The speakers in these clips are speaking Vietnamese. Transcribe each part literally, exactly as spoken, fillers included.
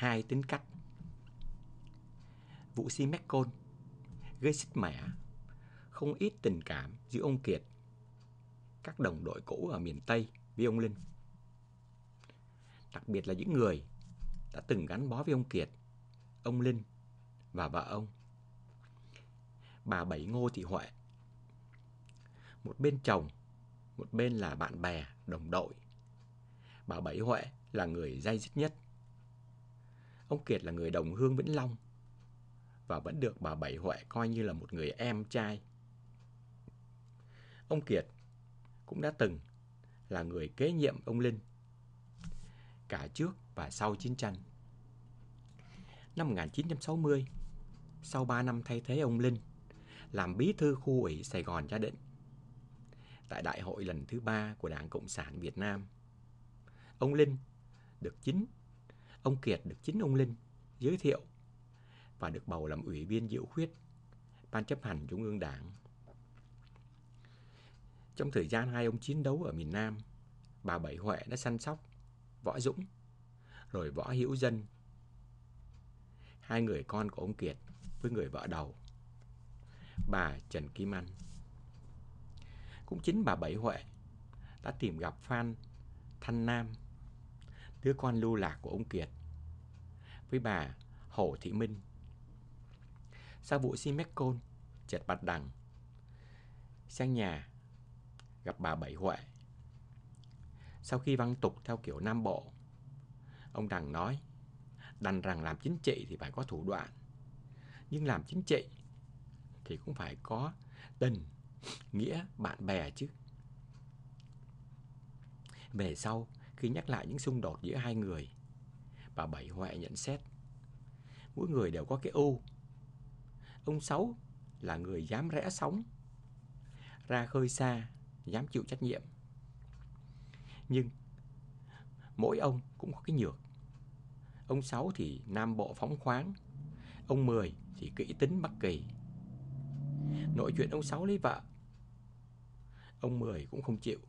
hai tính cách. Vụ Si McCall gây xích mẻ không ít tình cảm giữa ông Kiệt, các đồng đội cũ ở miền Tây với ông Linh. Đặc biệt là những người đã từng gắn bó với ông Kiệt, ông Linh và vợ ông, bà Bảy Ngô Thị Huệ. Một bên chồng, một bên là bạn bè, đồng đội. Bà Bảy Huệ là người day dứt nhất. Ông Kiệt là người đồng hương Vĩnh Long và vẫn được bà Bảy Huệ coi như là một người em trai. Ông Kiệt cũng đã từng là người kế nhiệm ông Linh cả trước và sau chiến tranh. Năm một nghìn chín trăm sáu mươi, sau ba năm thay thế ông Linh làm bí thư khu ủy Sài Gòn Gia Định, tại đại hội lần thứ ba của Đảng Cộng sản Việt Nam, ông Linh được chính, ông Kiệt được chính ông Linh giới thiệu và được bầu làm ủy viên dự khuyết Ban chấp hành Trung ương Đảng. Trong thời gian hai ông chiến đấu ở miền Nam, bà Bảy Huệ đã săn sóc Võ Dũng, rồi Võ Hữu Dân, hai người con của ông Kiệt với người vợ đầu, bà Trần Kim Anh. Cũng chính bà Bảy Huệ đã tìm gặp Phan Thanh Nam, đứa con lưu lạc của ông Kiệt, với bà Hồ Thị Minh. Sau vụ Si McCall, Trần Bạch Đằng sang nhà gặp bà Bảy Huệ. Sau khi văn tục theo kiểu Nam Bộ, ông Đằng nói, đành rằng làm chính trị thì phải có thủ đoạn, nhưng làm chính trị thì cũng phải có tình, nghĩa, bạn bè chứ. Về sau, khi nhắc lại những xung đột giữa hai người, bà Bảy Huệ nhận xét, mỗi người đều có cái ưu. Ông Sáu là người dám rẽ sóng, ra khơi xa, dám chịu trách nhiệm. Nhưng mỗi ông cũng có cái nhược. Ông Sáu thì Nam Bộ phóng khoáng, ông Mười thì kỹ tính Bắc Kỳ. Nội chuyện ông Sáu lấy vợ, ông Mười cũng không chịu.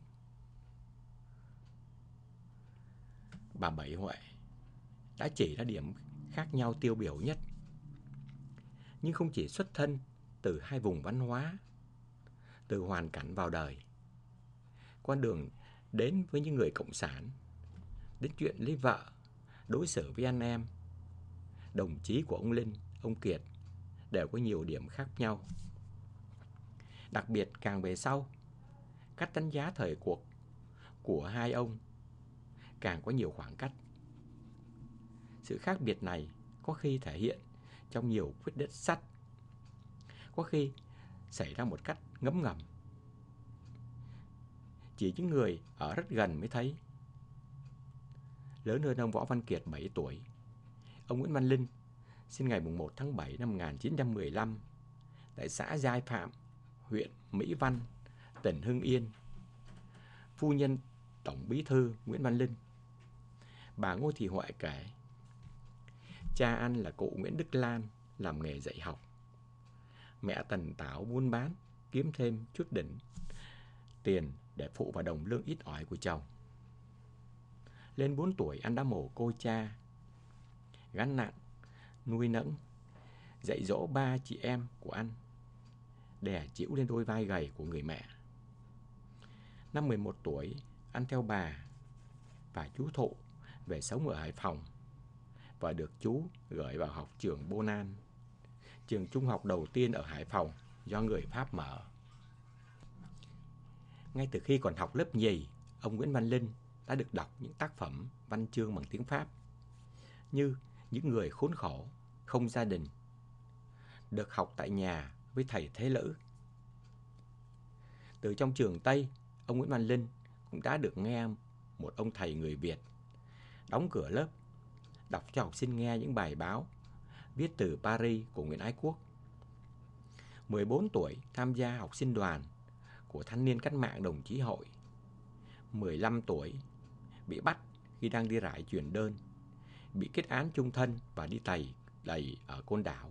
Bà Bảy Huệ đã chỉ ra điểm khác nhau tiêu biểu nhất, nhưng không chỉ xuất thân từ hai vùng văn hóa, từ hoàn cảnh vào đời, con đường đến với những người cộng sản, đến chuyện lấy vợ, đối xử với anh em, đồng chí của ông Linh, ông Kiệt đều có nhiều điểm khác nhau. Đặc biệt càng về sau, cách đánh giá thời cuộc của hai ông càng có nhiều khoảng cách. Sự khác biệt này có khi thể hiện trong nhiều quyết định sách, có khi xảy ra một cách ngấm ngầm, chỉ những người ở rất gần mới thấy. Lớn hơn ông Võ Văn Kiệt bảy tuổi, ông Nguyễn Văn Linh sinh ngày một tháng bảy năm một nghìn chín trăm mười lăm tại xã Giai Phạm, huyện Mỹ Văn, tỉnh Hưng Yên. Phu nhân Tổng Bí thư Nguyễn Văn Linh, bà Ngô Thị Huệ kể, cha anh là cụ Nguyễn Đức Lan làm nghề dạy học. Mẹ tần tảo buôn bán, kiếm thêm chút đỉnh tiền để phụ vào đồng lương ít ỏi của chồng. Lên bốn tuổi anh đã mồ côi cha, gánh nặng, nuôi nấng, dạy dỗ ba chị em của anh, đè chịu lên đôi vai gầy của người mẹ. Năm mười một tuổi, anh theo bà và chú Thụ về sống ở Hải Phòng và được chú gửi vào học trường Bonan, trường trung học đầu tiên ở Hải Phòng do người Pháp mở. Ngay từ khi còn học lớp nhì, ông Nguyễn Văn Linh đã được đọc những tác phẩm văn chương bằng tiếng Pháp như Những người khốn khổ, Không gia đình, được học tại nhà với thầy Thế Lữ. Từ trong trường Tây, ông Nguyễn Văn Linh cũng đã được nghe một ông thầy người Việt đóng cửa lớp, đọc cho học sinh nghe những bài báo viết từ Paris của Nguyễn Ái Quốc. mười bốn tuổi tham gia học sinh đoàn của Thanh niên Cách mạng Đồng chí Hội. mười lăm tuổi bị bắt khi đang đi rải truyền đơn, bị kết án chung thân và đi tày đầy ở Côn Đảo.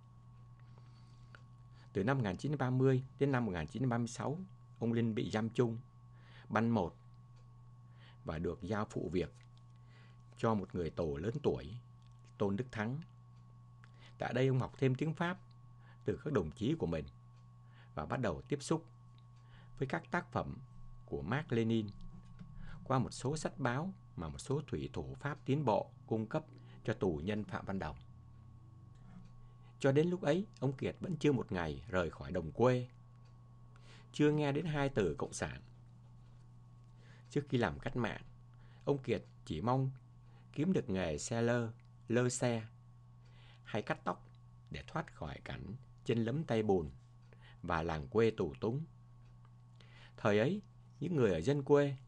Từ năm một nghìn chín trăm ba mươi đến năm một nghìn chín trăm ba mươi sáu, ông Linh bị giam chung, bắn một và được giao phụ việc cho một người tổ lớn tuổi Tôn Đức Thắng. Tại đây ông học thêm tiếng Pháp từ các đồng chí của mình và bắt đầu tiếp xúc với các tác phẩm của Mác Lênin qua một số sách báo mà một số thủy thủ Pháp tiến bộ cung cấp cho tù nhân Phạm Văn Đồng. Cho đến lúc ấy, ông Kiệt vẫn chưa một ngày rời khỏi đồng quê, chưa nghe đến hai từ cộng sản. Trước khi làm cách mạng, ông Kiệt chỉ mong kiếm được nghề xe lơ, lơ xe hay cắt tóc để thoát khỏi cảnh chân lấm tay bùn và làng quê tù túng. Thời ấy, những người ở dân quê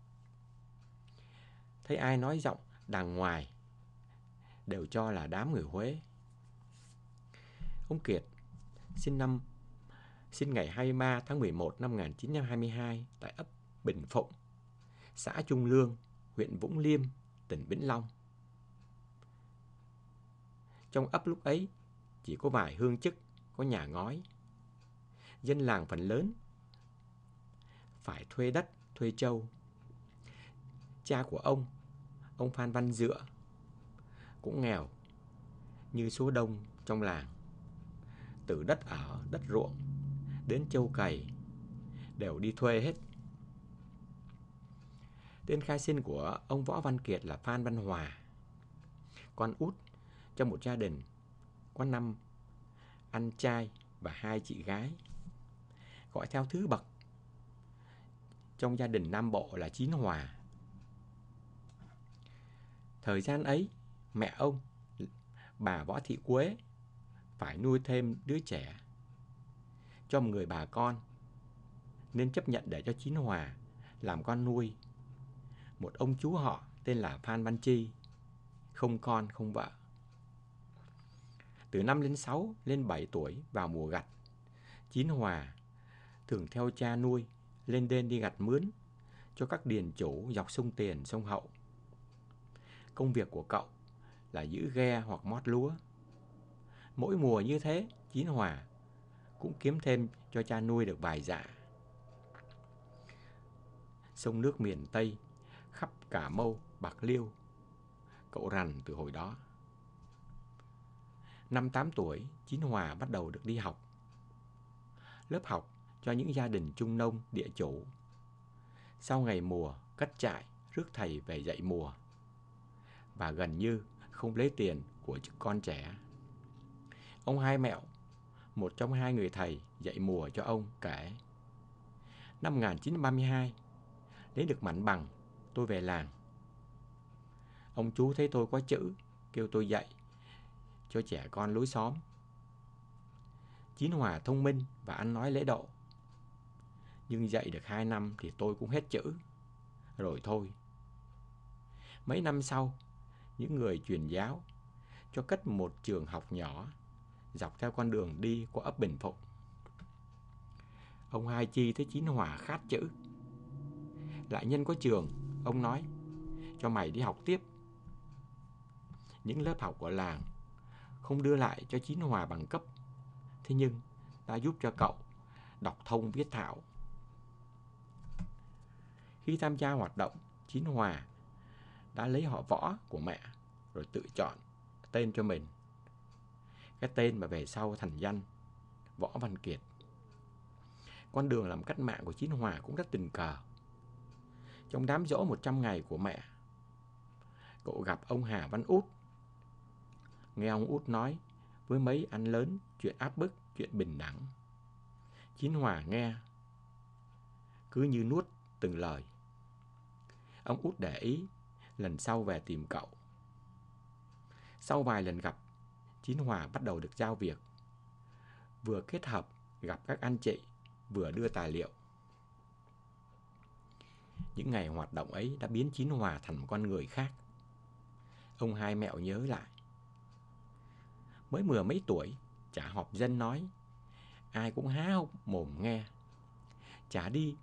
thấy ai nói giọng đàng ngoài đều cho là đám người Huế. Ông Kiệt sinh năm sinh ngày hai mươi ba tháng mười một năm một nghìn chín trăm hai mươi hai tại ấp Bình Phụng, xã Trung Lương, huyện Vũng Liêm, tỉnh Vĩnh Long. Trong ấp lúc ấy chỉ có vài hương chức, có nhà ngói. Dân làng phần lớn phải thuê đất, thuê trâu. Cha của ông, ông Phan Văn Dựa, cũng nghèo như số đông trong làng. Từ đất ở, đất ruộng đến trâu cày đều đi thuê hết. Tên khai sinh của ông Võ Văn Kiệt là Phan Văn Hòa, con út trong một gia đình có năm anh trai và hai chị gái. Gọi theo thứ bậc trong gia đình Nam Bộ là Chín Hòa. Thời gian ấy, mẹ ông, bà Võ Thị Quế, phải nuôi thêm đứa trẻ cho một người bà con, nên chấp nhận để cho Chín Hòa làm con nuôi một ông chú họ tên là Phan Văn Chi, không con không vợ. Từ năm lên sáu lên bảy tuổi vào mùa gặt, Chín Hòa thường theo cha nuôi lên đên đi gặt mướn cho các điền chủ dọc sông Tiền, sông Hậu. Công việc của cậu là giữ ghe hoặc mót lúa. Mỗi mùa như thế, Chín Hòa cũng kiếm thêm cho cha nuôi được vài dạ. Sông nước miền Tây, khắp Cà Mau, Bạc Liêu, cậu rành từ hồi đó. Năm tám tuổi, Chín Hòa bắt đầu được đi học. Lớp học cho những gia đình trung nông, địa chủ. Sau ngày mùa, cất trại, rước thầy về dạy mùa. Và gần như không lấy tiền của con trẻ. Ông Hai Mẹo, một trong hai người thầy dạy mùa cho ông, kể: Năm một nghìn chín trăm ba mươi hai, lấy được mảnh bằng, tôi về làng. Ông chú thấy tôi có chữ, kêu tôi dạy cho trẻ con lối xóm. Chín Hòa thông minh và ăn nói lễ độ. Nhưng dạy được hai năm thì tôi cũng hết chữ. Rồi thôi. Mấy năm sau, những người truyền giáo cho cất một trường học nhỏ dọc theo con đường đi qua ấp Bình Phụng. Ông Hai Chi thấy Chín Hòa khát chữ. Lại nhân có trường, ông nói: cho mày đi học tiếp. Những lớp học của làng không đưa lại cho Chín Hòa bằng cấp, thế nhưng đã giúp cho cậu đọc thông viết thạo. Khi tham gia hoạt động, Chín Hòa đã lấy họ Võ của mẹ rồi tự chọn tên cho mình. Cái tên mà về sau thành danh Võ Văn Kiệt. Con đường làm cách mạng của Chín Hòa cũng rất tình cờ. Trong đám giỗ một trăm ngày của mẹ, cậu gặp ông Hà Văn Út. Nghe ông Út nói với mấy anh lớn chuyện áp bức, chuyện bình đẳng. Chín Hòa nghe cứ như nuốt từng lời. Ông Út để ý, lần sau về tìm cậu. Sau vài lần gặp, Chín Hòa bắt đầu được giao việc. Vừa kết hợp gặp các anh chị, vừa đưa tài liệu. Những ngày hoạt động ấy đã biến Chín Hòa thành một con người khác. Ông Hai Mẹo nhớ lại. Mới mười mấy tuổi, chả họp dân nói. Ai cũng há hốc mồm nghe. Chả đi,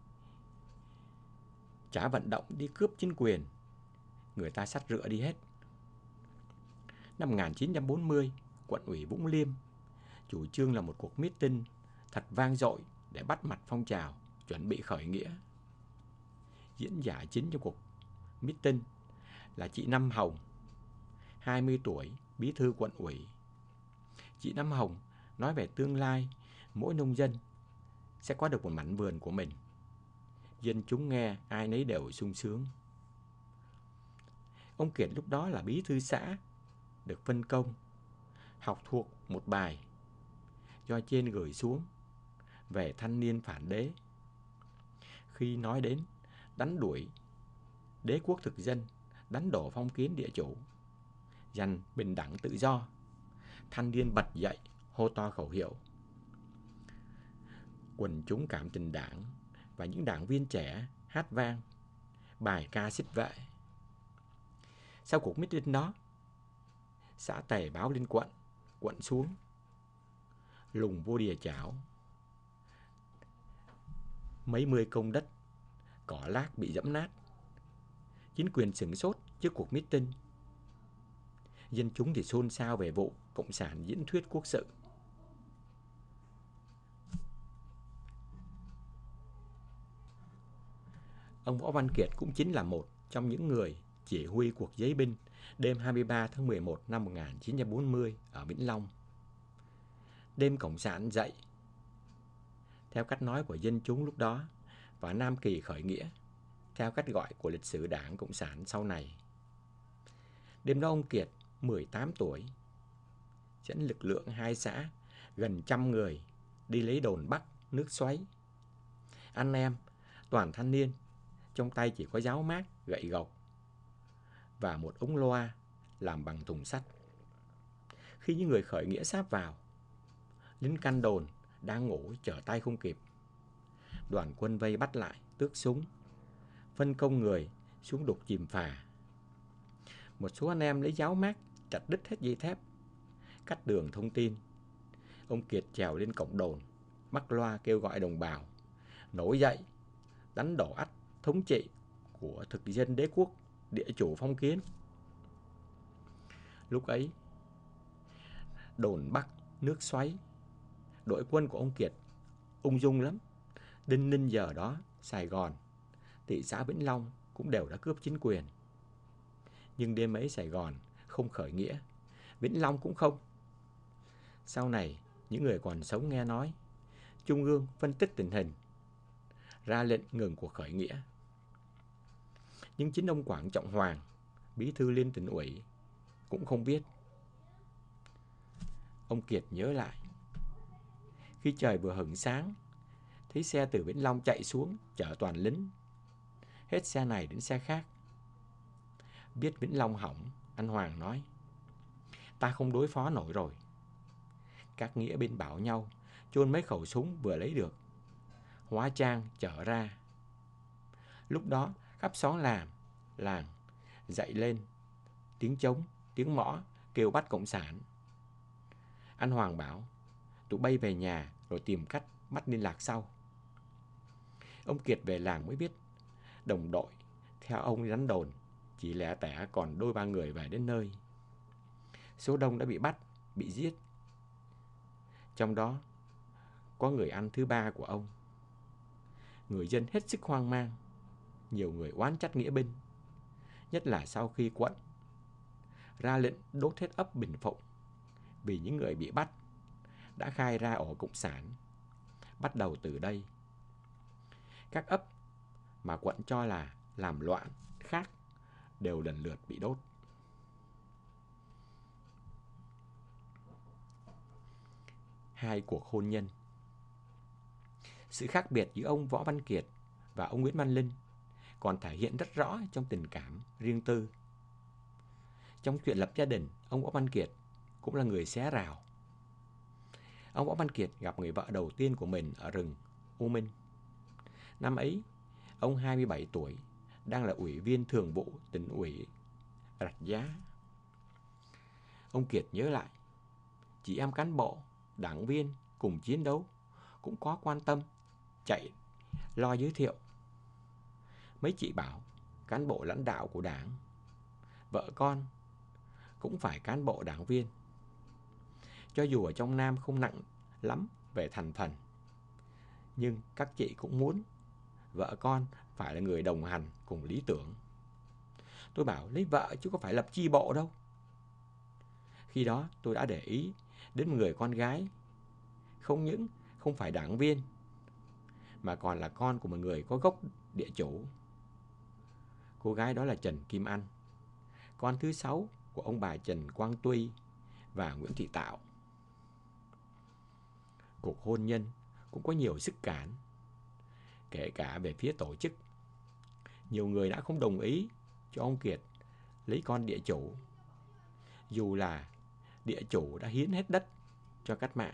chả vận động đi cướp chính quyền. Người ta xách rựa đi hết. Năm một nghìn chín trăm bốn mươi, quận ủy Vũng Liêm chủ trương là một cuộc meeting thật vang dội để bắt mặt phong trào, chuẩn bị khởi nghĩa. Diễn giả chính trong cuộc meeting là chị Năm Hồng, hai mươi tuổi, bí thư quận ủy. Chị Năm Hồng nói về tương lai mỗi nông dân sẽ có được một mảnh vườn của mình. Dân chúng nghe ai nấy đều sung sướng. Ông Kiệt lúc đó là bí thư xã, được phân công học thuộc một bài do trên gửi xuống về thanh niên phản đế. Khi nói đến đánh đuổi đế quốc thực dân, đánh đổ phong kiến địa chủ, giành bình đẳng tự do, thanh niên bật dậy hô to khẩu hiệu. Quần chúng cảm tình đảng và những đảng viên trẻ hát vang bài ca xích vệ. Sau cuộc meeting đó, xã Tề báo lên quận, quận xuống. Lùng vô đìa chảo. Mấy mươi công đất, cỏ lác bị dẫm nát. Chính quyền sửng sốt trước cuộc meeting. Dân chúng thì xôn xao về vụ Cộng sản diễn thuyết quốc sự. Ông Võ Văn Kiệt cũng chính là một trong những người chỉ huy cuộc giấy binh đêm hai mươi ba tháng mười một năm một nghìn chín trăm bốn mươi ở Vĩnh Long. Đêm Cộng sản dậy, theo cách nói của dân chúng lúc đó, và Nam Kỳ khởi nghĩa, theo cách gọi của lịch sử Đảng Cộng sản sau này. Đêm đó ông Kiệt, mười tám tuổi, dẫn lực lượng hai xã, gần trăm người, đi lấy đồn Bắc, nước Xoáy. Anh em, toàn thanh niên, trong tay chỉ có giáo mát, gậy gộc và một ống loa làm bằng thùng sắt. Khi những người khởi nghĩa sáp vào, lính canh đồn đang ngủ trở tay không kịp. Đoàn quân vây bắt lại, tước súng, phân công người xuống đục chìm phà. Một số anh em lấy giáo mát chặt đứt hết dây thép, cắt đường thông tin. Ông Kiệt trèo lên cổng đồn, mắc loa kêu gọi đồng bào nổi dậy, đánh đổ ách thống trị của thực dân đế quốc địa chủ phong kiến. Lúc ấy, đồn Bắc, nước Xoáy, đội quân của ông Kiệt ung dung lắm. Đinh ninh giờ đó, Sài Gòn, thị xã Vĩnh Long cũng đều đã cướp chính quyền. Nhưng đêm ấy Sài Gòn không khởi nghĩa, Vĩnh Long cũng không. Sau này, những người còn sống nghe nói, Trung ương phân tích tình hình, ra lệnh ngừng cuộc khởi nghĩa. Nhưng chính ông Quảng Trọng Hoàng, bí thư Liên Tỉnh ủy, cũng không biết. Ông Kiệt nhớ lại, khi trời vừa hửng sáng, thấy xe từ Vĩnh Long chạy xuống chở toàn lính, hết xe này đến xe khác. Biết Vĩnh Long hỏng, anh Hoàng nói, ta không đối phó nổi rồi. Các nghĩa binh bảo nhau chôn mấy khẩu súng vừa lấy được, hóa trang chở ra. Lúc đó khắp xóm làng làng dậy lên tiếng trống, tiếng mõ kêu bắt cộng sản. Anh Hoàng bảo tụi bay về nhà rồi tìm cách bắt liên lạc sau. Ông Kiệt về làng mới biết đồng đội theo ông đi đánh đồn chỉ lẻ tẻ còn đôi ba người về đến nơi. Số đông đã bị bắt, bị giết. Trong đó có người anh thứ ba của ông. Người dân hết sức hoang mang, nhiều người oán trách nghĩa binh, nhất là sau khi quận ra lệnh đốt hết ấp Bình Phụng, vì những người bị bắt đã khai ra ổ cộng sản. Bắt đầu từ đây, các ấp mà quận cho là làm loạn khác đều lần lượt bị đốt. Hai cuộc hôn nhân. Sự khác biệt giữa ông Võ Văn Kiệt và ông Nguyễn Văn Linh còn thể hiện rất rõ trong tình cảm riêng tư. Trong chuyện lập gia đình, ông Võ Văn Kiệt cũng là người xé rào. Ông Võ Văn Kiệt gặp người vợ đầu tiên của mình ở rừng U Minh. Năm ấy, ông hai mươi bảy tuổi, đang là ủy viên thường vụ tỉnh ủy Rạch Giá. Ông Kiệt nhớ lại, chị em cán bộ, đảng viên cùng chiến đấu cũng có quan tâm, chạy lo giới thiệu. Mấy chị bảo cán bộ lãnh đạo của đảng, vợ con cũng phải cán bộ đảng viên. Cho dù ở trong Nam không nặng lắm về thành phần, nhưng các chị cũng muốn vợ con phải là người đồng hành cùng lý tưởng. Tôi bảo lấy vợ chứ có phải lập chi bộ đâu. Khi đó tôi đã để ý đến một người con gái, không những không phải đảng viên, mà còn là con của một người có gốc địa chủ. Cô gái đó là Trần Kim Anh, con thứ sáu của ông bà Trần Quang Tuy và Nguyễn Thị Tạo. Cuộc hôn nhân cũng có nhiều sức cản, kể cả về phía tổ chức. Nhiều người đã không đồng ý cho ông Kiệt lấy con địa chủ, dù là địa chủ đã hiến hết đất cho cách mạng.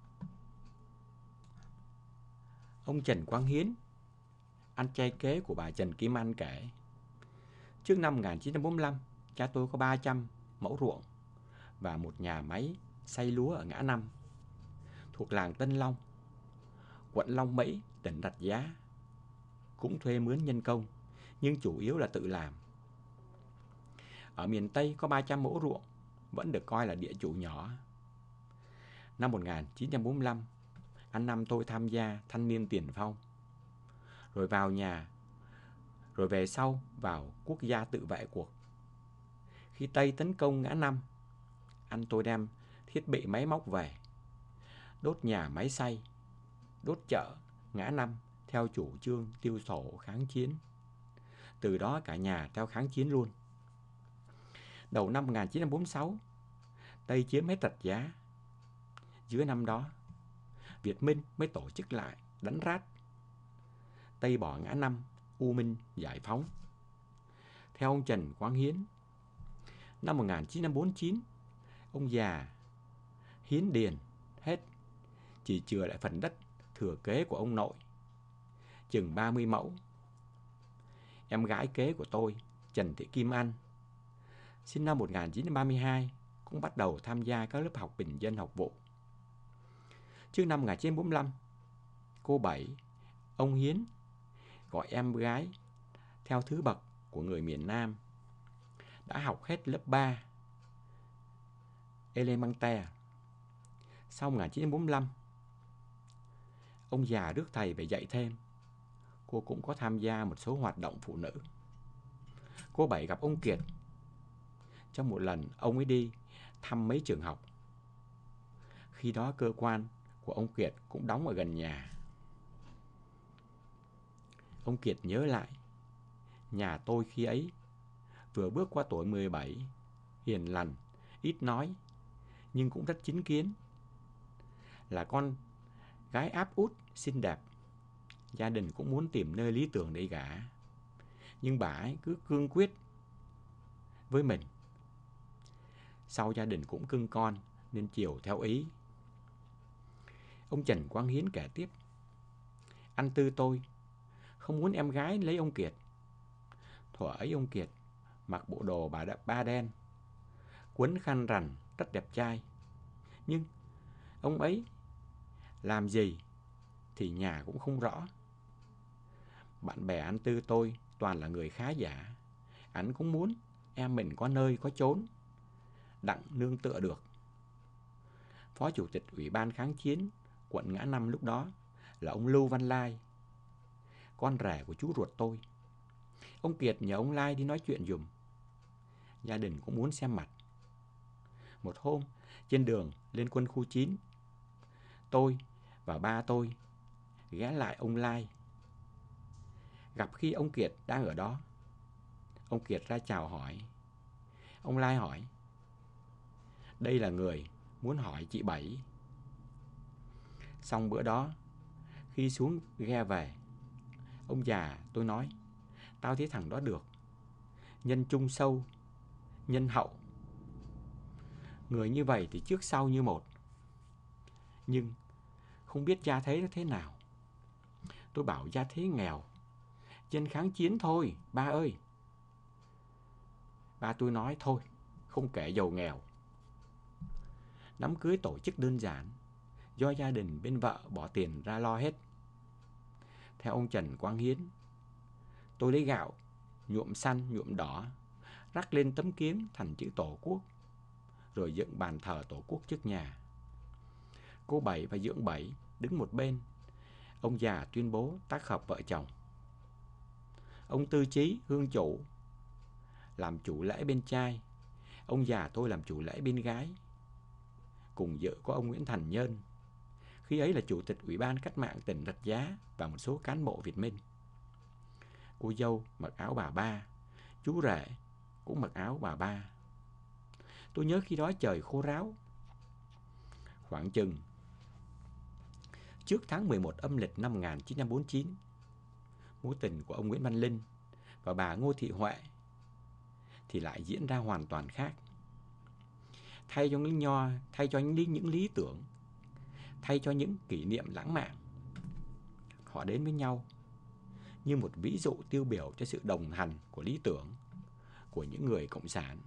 Ông Trần Quang Hiến, anh trai kế của bà Trần Kim Anh kể, trước năm một nghìn chín trăm bốn mươi lăm, cha tôi có ba trăm mẫu ruộng và một nhà máy xay lúa ở ngã năm, thuộc làng Tân Long, quận Long Mỹ, tỉnh Rạch Giá. Cũng thuê mướn nhân công, nhưng chủ yếu là tự làm. Ở miền Tây có ba trăm mẫu ruộng, vẫn được coi là địa chủ nhỏ. Năm một nghìn chín trăm bốn mươi lăm, anh Năm tôi tham gia thanh niên tiền phong, rồi vào nhà, rồi về sau vào quốc gia tự vệ cuộc. Khi Tây tấn công ngã năm, anh tôi đem thiết bị máy móc về, đốt nhà máy xay, đốt chợ ngã năm theo chủ trương tiêu thụ kháng chiến. Từ đó cả nhà theo kháng chiến luôn. Đầu năm một nghìn chín trăm bốn mươi sáu, Tây chiếm hết Rạch Giá. Giữa năm đó, Việt Minh mới tổ chức lại đánh Rát. Tây bỏ ngã năm, U Minh giải phóng. Theo ông Trần Quang Hiến, năm một nghìn chín trăm bốn mươi chín, ông già hiến điền hết, chỉ chừa lại phần đất thừa kế của ông nội, chừng ba mươi mẫu. Em gái kế của tôi, Trần Thị Kim Anh, sinh năm một nghìn chín trăm ba mươi hai, cũng bắt đầu tham gia các lớp học bình dân học vụ. Trước năm một nghìn chín trăm bốn mươi lăm, cô Bảy, ông Hiến gọi em gái theo thứ bậc của người miền Nam, đã học hết lớp ba Elementaire. Sau một nghìn chín trăm bốn mươi lăm, ông già rước thầy về dạy thêm. Cô cũng có tham gia một số hoạt động phụ nữ. Cô Bảy gặp ông Kiệt trong một lần ông ấy đi thăm mấy trường học. Khi đó cơ quan của ông Kiệt cũng đóng ở gần nhà. Ông Kiệt nhớ lại, nhà tôi khi ấy vừa bước qua tuổi mười bảy, hiền lành, ít nói, nhưng cũng rất chính kiến. Là con gái áp út, xinh đẹp, gia đình cũng muốn tìm nơi lý tưởng để gả. Nhưng bà ấy cứ cương quyết với mình. Sau gia đình cũng cưng con nên chiều theo ý. Ông Trần Quang Hiến kể tiếp, anh Tư tôi không muốn em gái lấy ông Kiệt. Thuở ấy ông Kiệt mặc bộ đồ bà ba đen, quấn khăn rằn, rất đẹp trai. Nhưng ông ấy làm gì thì nhà cũng không rõ. Bạn bè anh Tư tôi toàn là người khá giả. Anh cũng muốn em mình có nơi có chốn đặng nương tựa được. Phó chủ tịch Ủy ban kháng chiến quận Ngã Năm lúc đó là ông Lưu Văn Lai, con rể của chú ruột tôi. Ông Kiệt nhờ ông Lai đi nói chuyện giùm. Gia đình cũng muốn xem mặt. Một hôm, trên đường lên quân khu chín, tôi và ba tôi ghé lại ông Lai. Gặp khi ông Kiệt đang ở đó, ông Kiệt ra chào hỏi. Ông Lai hỏi, đây là người muốn hỏi chị Bảy. Xong bữa đó, khi xuống ghe về, ông già tôi nói, tao thấy thằng đó được, nhân trung sâu, nhân hậu. Người như vậy thì trước sau như một. Nhưng không biết gia thế nó thế nào. Tôi bảo gia thế nghèo, dân kháng chiến thôi, ba ơi. Ba tôi nói thôi, không kể giàu nghèo. Đám cưới tổ chức đơn giản, do gia đình bên vợ bỏ tiền ra lo hết. Theo ông Trần Quang Hiến, tôi lấy gạo, nhuộm xanh, nhuộm đỏ, rắc lên tấm kiến thành chữ Tổ quốc, rồi dựng bàn thờ Tổ quốc trước nhà. Cô Bảy và Dưỡng Bảy đứng một bên. Ông già tuyên bố tác hợp vợ chồng. Ông Tư Chí, hương chủ, làm chủ lễ bên trai. Ông già tôi làm chủ lễ bên gái. cùng dự có ông Nguyễn Thành Nhơn, khi ấy là Chủ tịch Ủy ban Cách mạng tỉnh Rạch Giá, và một số cán bộ Việt Minh. Cô dâu mặc áo bà ba, chú rể cũng mặc áo bà ba. Tôi nhớ khi đó trời khô ráo. Khoảng chừng trước tháng mười một âm lịch năm một nghìn chín trăm bốn mươi chín, mối tình của ông Nguyễn Văn Linh và bà Ngô Thị Huệ thì lại diễn ra hoàn toàn khác. Thay cho những nho, thay cho những lý, những lý tưởng, thay cho những kỷ niệm lãng mạn, họ đến với nhau như một ví dụ tiêu biểu cho sự đồng hành của lý tưởng của những người cộng sản.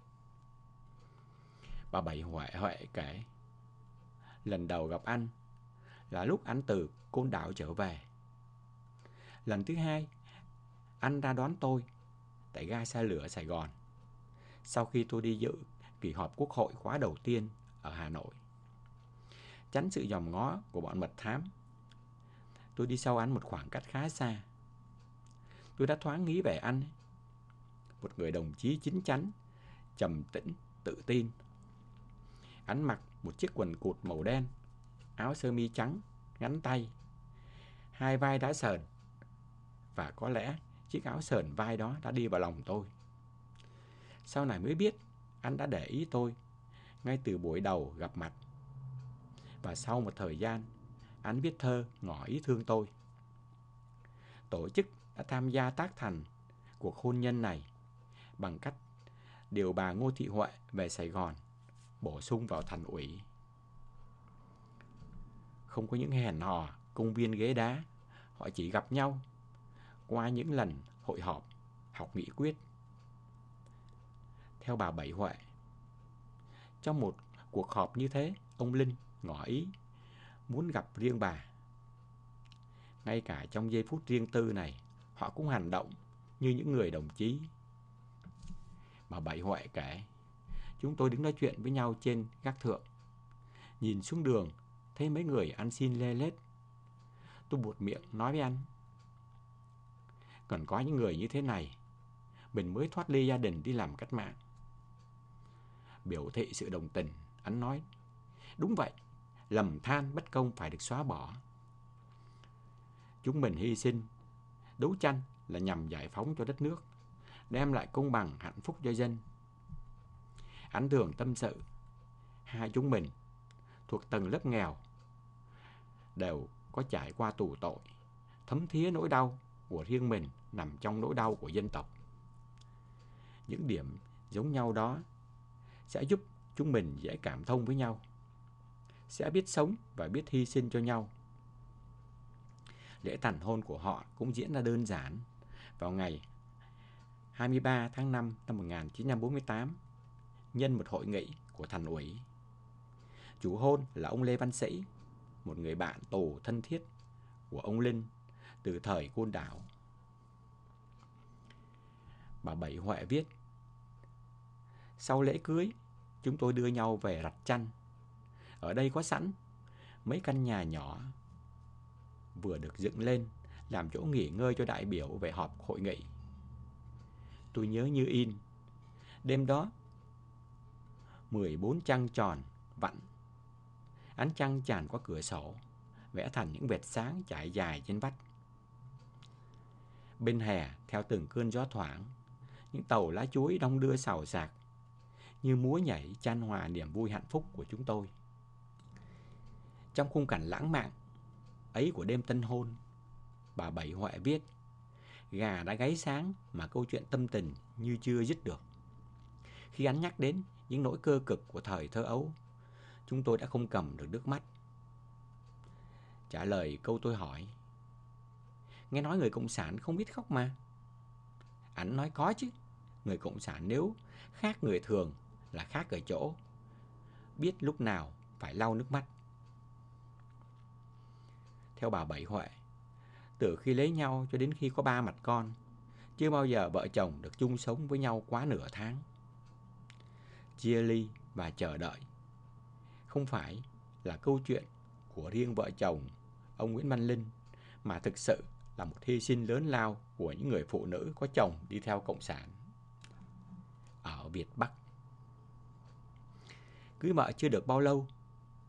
Bà Bảy Huệ Huệ kể, lần đầu gặp anh là lúc anh từ Côn Đảo trở về. Lần thứ hai, anh ra đón tôi tại ga xe lửa Sài Gòn, sau khi tôi đi dự kỳ họp Quốc hội khóa đầu tiên ở Hà Nội. Tránh sự dòm ngó của bọn mật thám, tôi đi sau anh một khoảng cách khá xa. Tôi đã thoáng nghĩ về anh, một người đồng chí chín chắn, trầm tĩnh, tự tin. Anh mặc một chiếc quần cụt màu đen, áo sơ mi trắng, ngắn tay, hai vai đá sờn, và có lẽ chiếc áo sờn vai đó đã đi vào lòng tôi. Sau này mới biết anh đã để ý tôi ngay từ buổi đầu gặp mặt. Và sau một thời gian, anh viết thơ ngỏ ý thương tôi. Tổ chức đã tham gia tác thành cuộc hôn nhân này bằng cách điều bà Ngô Thị Huệ về Sài Gòn, bổ sung vào thành ủy. Không có những hẹn hò công viên ghế đá, họ chỉ gặp nhau qua những lần hội họp, học nghị quyết. Theo bà Bảy Huệ, trong một cuộc họp như thế, ông Linh ngỏ ý muốn gặp riêng bà. Ngay cả trong giây phút riêng tư này, họ cũng hành động như những người đồng chí. Bà Bảy Huệ kể, chúng tôi đứng nói chuyện với nhau trên gác thượng. Nhìn xuống đường, thấy mấy người ăn xin lê lết. Tôi buột miệng nói với anh, còn có những người như thế này, mình mới thoát ly gia đình đi làm cách mạng. Biểu thị sự đồng tình, anh nói, đúng vậy, lầm than bất công phải được xóa bỏ. Chúng mình hy sinh, đấu tranh là nhằm giải phóng cho đất nước, đem lại công bằng hạnh phúc cho dân. Anh thường tâm sự, hai chúng mình thuộc tầng lớp nghèo, đều có trải qua tù tội, thấm thía nỗi đau của riêng mình nằm trong nỗi đau của dân tộc. Những điểm giống nhau đó sẽ giúp chúng mình dễ cảm thông với nhau, sẽ biết sống và biết hy sinh cho nhau. Lễ thành hôn của họ cũng diễn ra đơn giản vào ngày hai mươi ba tháng năm năm một nghìn chín trăm bốn mươi tám, nhân một hội nghị của thành ủy. Chủ hôn là ông Lê Văn Sĩ, một người bạn tù thân thiết của ông Linh từ thời Côn Đảo. Bà Bảy Huệ viết, sau lễ cưới, chúng tôi đưa nhau về Rạch Chanh. Ở đây có sẵn mấy căn nhà nhỏ vừa được dựng lên làm chỗ nghỉ ngơi cho đại biểu về họp hội nghị. Tôi nhớ như in, đêm đó mười bốn trăng tròn vặn, ánh trăng tràn qua cửa sổ, vẽ thành những vệt sáng trải dài trên vách. Bên hè, theo từng cơn gió thoảng, những tàu lá chuối đong đưa xào xạc, như múa nhảy chan hòa niềm vui hạnh phúc của chúng tôi. Trong khung cảnh lãng mạn ấy của đêm tân hôn, bà Bảy Huệ viết, gà đã gáy sáng mà câu chuyện tâm tình như chưa dứt được. Khi anh nhắc đến những nỗi cơ cực của thời thơ ấu, chúng tôi đã không cầm được nước mắt. Trả lời câu tôi hỏi, nghe nói người Cộng sản không biết khóc mà. Anh nói có chứ, người Cộng sản nếu khác người thường là khác ở chỗ biết lúc nào phải lau nước mắt. Theo bà Bảy Huệ, từ khi lấy nhau cho đến khi có ba mặt con, chưa bao giờ vợ chồng được chung sống với nhau quá nửa tháng. Chia ly và chờ đợi không phải là câu chuyện của riêng vợ chồng ông Nguyễn Văn Linh, mà thực sự là một hy sinh lớn lao của những người phụ nữ có chồng đi theo Cộng sản ở Việt Bắc. Cưới vợ chưa được bao lâu,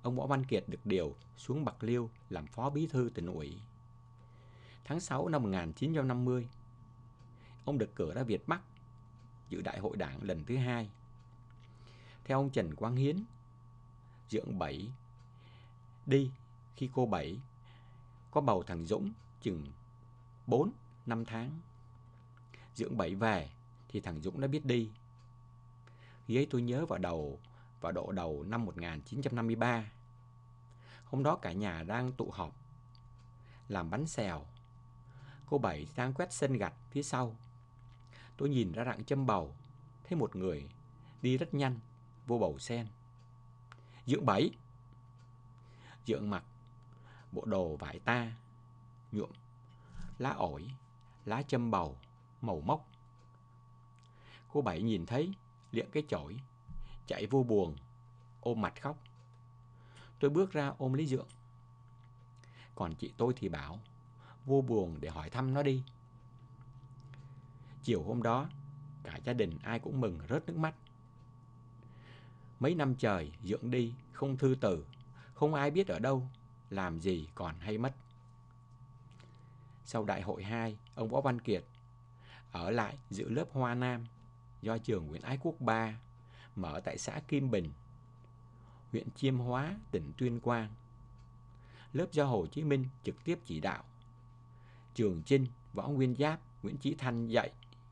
ông Võ Văn Kiệt được điều xuống Bạc Liêu làm phó bí thư tỉnh ủy. Tháng sáu năm một nghìn chín trăm năm mươi, ông được cử ra Việt Bắc dự đại hội đảng lần thứ hai. Theo ông Trần Quang Hiến, Dượng Bảy đi khi cô Bảy có bầu thằng Dũng chừng bốn năm tháng. Dượng Bảy về thì thằng Dũng đã biết đi. Khi ấy tôi nhớ vào đầu vào độ đầu năm một nghìn chín trăm năm mươi ba. Hôm đó cả nhà đang tụ họp làm bánh xèo. Cô Bảy đang quét sân gạch phía sau. Tôi nhìn ra rặng châm bầu, thấy một người đi rất nhanh vô bầu sen. Dượng Bảy. Dượng mặc bộ đồ vải ta nhuộm lá ổi, lá châm bầu màu mốc. Cô Bảy nhìn thấy liệng cái chổi, chạy vô buồng ôm mặt khóc. Tôi bước ra ôm lấy Dượng. Còn chị tôi thì bảo vô buồng để hỏi thăm nó đi. Chiều hôm đó, cả gia đình ai cũng mừng rớt nước mắt. Mấy năm trời Dượng đi không thư từ, không ai biết ở đâu, làm gì còn hay mất. Sau đại hội hai, ông Võ Văn Kiệt ở lại dự lớp Hoa Nam do trường Nguyễn Ái Quốc ba mở tại xã Kim Bình, huyện Chiêm Hóa, tỉnh Tuyên Quang. Lớp do Hồ Chí Minh trực tiếp chỉ đạo. Trường Chinh, Võ Nguyên Giáp, Nguyễn Chí Thanh dạy.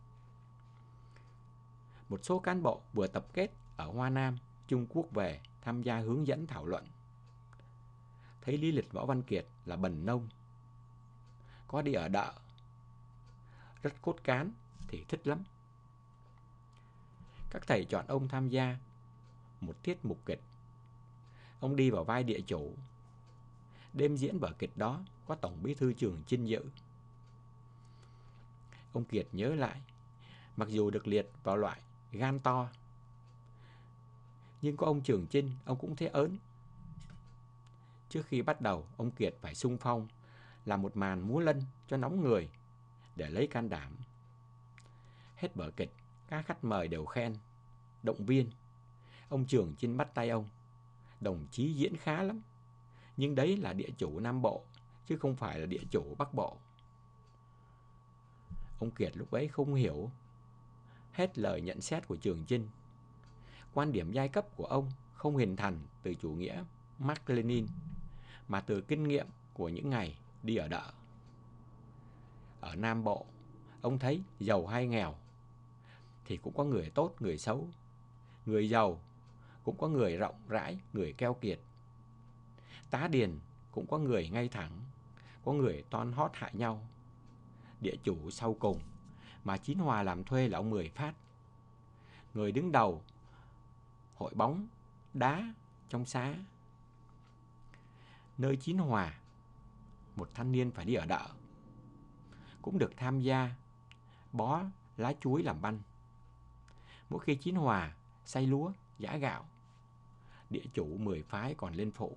Một số cán bộ vừa tập kết ở Hoa Nam, Trung Quốc về tham gia hướng dẫn thảo luận. Thấy lý lịch Võ Văn Kiệt là bần nông, có đi ở đợ, rất cốt cán thì thích lắm. Các thầy chọn ông tham gia một tiết mục kịch. Ông đi vào vai địa chủ. Đêm diễn vở kịch đó có Tổng Bí thư Trường Chinh dự. Ông Kiệt nhớ lại, mặc dù được liệt vào loại gan to, nhưng có ông Trường Chinh, ông cũng thấy ớn. Trước khi bắt đầu, ông Kiệt phải xung phong làm một màn múa lân cho nóng người để lấy can đảm. Hết vở kịch, các khách mời đều khen, động viên. Ông Trường Chinh bắt tay ông. Đồng chí diễn khá lắm, nhưng đấy là địa chủ Nam Bộ, chứ không phải là địa chủ Bắc Bộ. Ông Kiệt lúc ấy không hiểu hết lời nhận xét của Trường Chinh. Quan điểm giai cấp của ông không hình thành từ chủ nghĩa Mác Lênin, mà từ kinh nghiệm của những ngày đi ở đợ. Ở Nam Bộ, ông thấy giàu hay nghèo thì cũng có người tốt, người xấu. Người giàu cũng có người rộng rãi, người keo kiệt. Tá điền cũng có người ngay thẳng, có người toan hót hại nhau. Địa chủ sau cùng mà Chín Hòa làm thuê là ông Mười Phát, người đứng đầu hội bóng đá trong xã. Nơi Chín Hòa, một thanh niên phải đi ở đợ cũng được tham gia bó lá chuối làm banh. Mỗi khi Chín Hòa xay lúa, giã gạo, địa chủ Mười Phái còn lên phụ.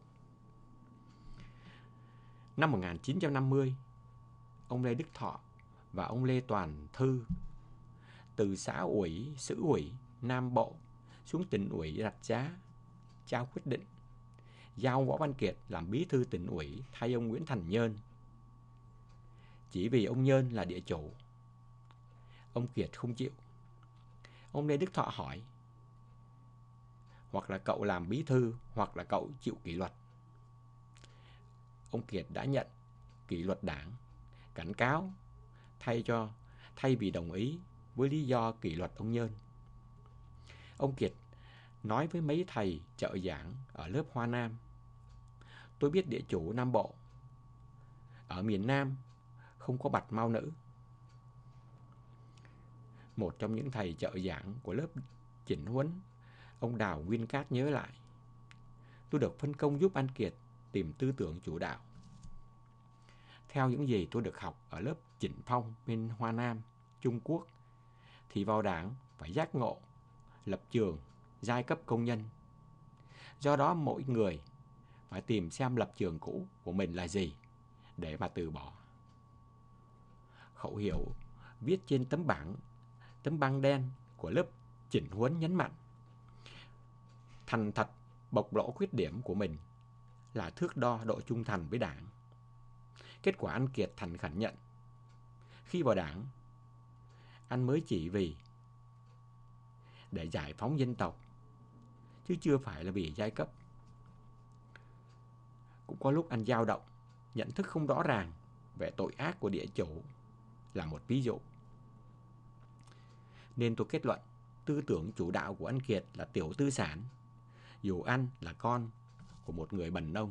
Năm một nghìn chín trăm năm mươi, ông Lê Đức Thọ và ông Lê Toàn Thư từ xã ủy, Sử ủy Nam Bộ xuống tỉnh ủy Rạch Giá trao quyết định giao Võ Văn Kiệt làm bí thư tỉnh ủy thay ông Nguyễn Thành Nhơn. Chỉ vì ông Nhơn là địa chủ, ông Kiệt không chịu. Ông Lê Đức Thọ hỏi, hoặc là cậu làm bí thư, hoặc là cậu chịu kỷ luật. Ông Kiệt đã nhận kỷ luật đảng, cảnh cáo thay cho thay vì đồng ý với lý do kỷ luật ông Nhơn. Ông Kiệt nói với mấy thầy trợ giảng ở lớp Hoa Nam, tôi biết địa chủ Nam Bộ, ở miền Nam không có bạch mao nữ. Một trong những thầy trợ giảng của lớp chỉnh huấn, ông Đào Nguyên Cát nhớ lại, tôi được phân công giúp anh Kiệt tìm tư tưởng chủ đạo. Theo những gì tôi được học ở lớp Chỉnh Phong bên Hoa Nam, Trung Quốc, thì vào đảng phải giác ngộ, lập trường, giai cấp công nhân. Do đó mỗi người phải tìm xem lập trường cũ của mình là gì để mà từ bỏ. Khẩu hiệu viết trên tấm bảng, tấm băng đen của lớp chỉnh huấn nhấn mạnh, thành thật bộc lộ khuyết điểm của mình là thước đo độ trung thành với Đảng. Kết quả anh Kiệt thành khẩn nhận, khi vào Đảng, anh mới chỉ vì để giải phóng dân tộc, chứ chưa phải là vì giai cấp. Cũng có lúc anh dao động, nhận thức không rõ ràng về tội ác của địa chủ là một ví dụ. Nên tôi kết luận tư tưởng chủ đạo của anh Kiệt là tiểu tư sản, dù anh là con của một người bần nông.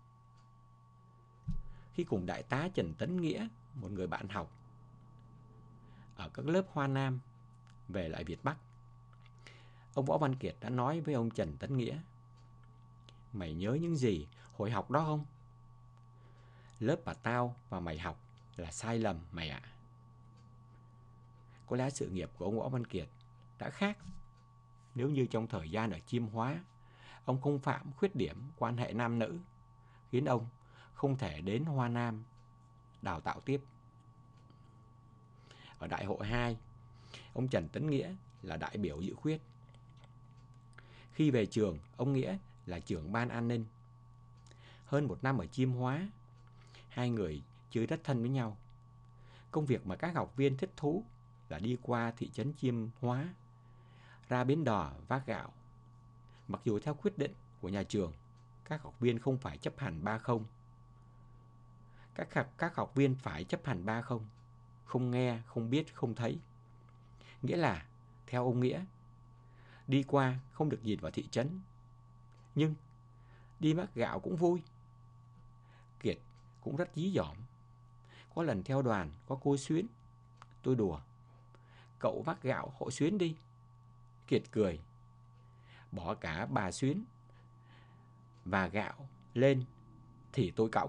Khi cùng đại tá Trần Tấn Nghĩa, một người bạn học ở các lớp Hoa Nam, về lại Việt Bắc, ông Võ Văn Kiệt đã nói với ông Trần Tấn Nghĩa: "Mày nhớ những gì hồi học đó không? Lớp mà tao và mày học là sai lầm mày ạ." Có lẽ sự nghiệp của ông Võ Văn Kiệt đã khác nếu như trong thời gian ở Chiêm Hóa, ông không phạm khuyết điểm quan hệ nam nữ, khiến ông không thể đến Hoa Nam đào tạo tiếp. Ở Đại hội hai, ông Trần Tấn Nghĩa là đại biểu dự khuyết. Khi về trường, ông Nghĩa là trưởng ban an ninh. Hơn một năm ở Chiêm Hóa, hai người chơi rất thân với nhau. Công việc mà các học viên thích thú là đi qua thị trấn Chiêm Hóa, ra bến đò vác gạo. Mặc dù theo quyết định của nhà trường, các học viên không phải chấp hành ba không. Các, các học viên phải chấp hành ba không, không nghe, không biết, không thấy. Nghĩa là, theo ông Nghĩa, đi qua không được nhìn vào thị trấn, nhưng đi vác gạo cũng vui. Kiệt cũng rất dí dỏm. Có lần theo đoàn có cô Xuyến, tôi đùa: "Cậu vác gạo hộ Xuyến đi." Kiệt cười: "Bỏ cả bà Xuyến và gạo lên thì tôi cõng."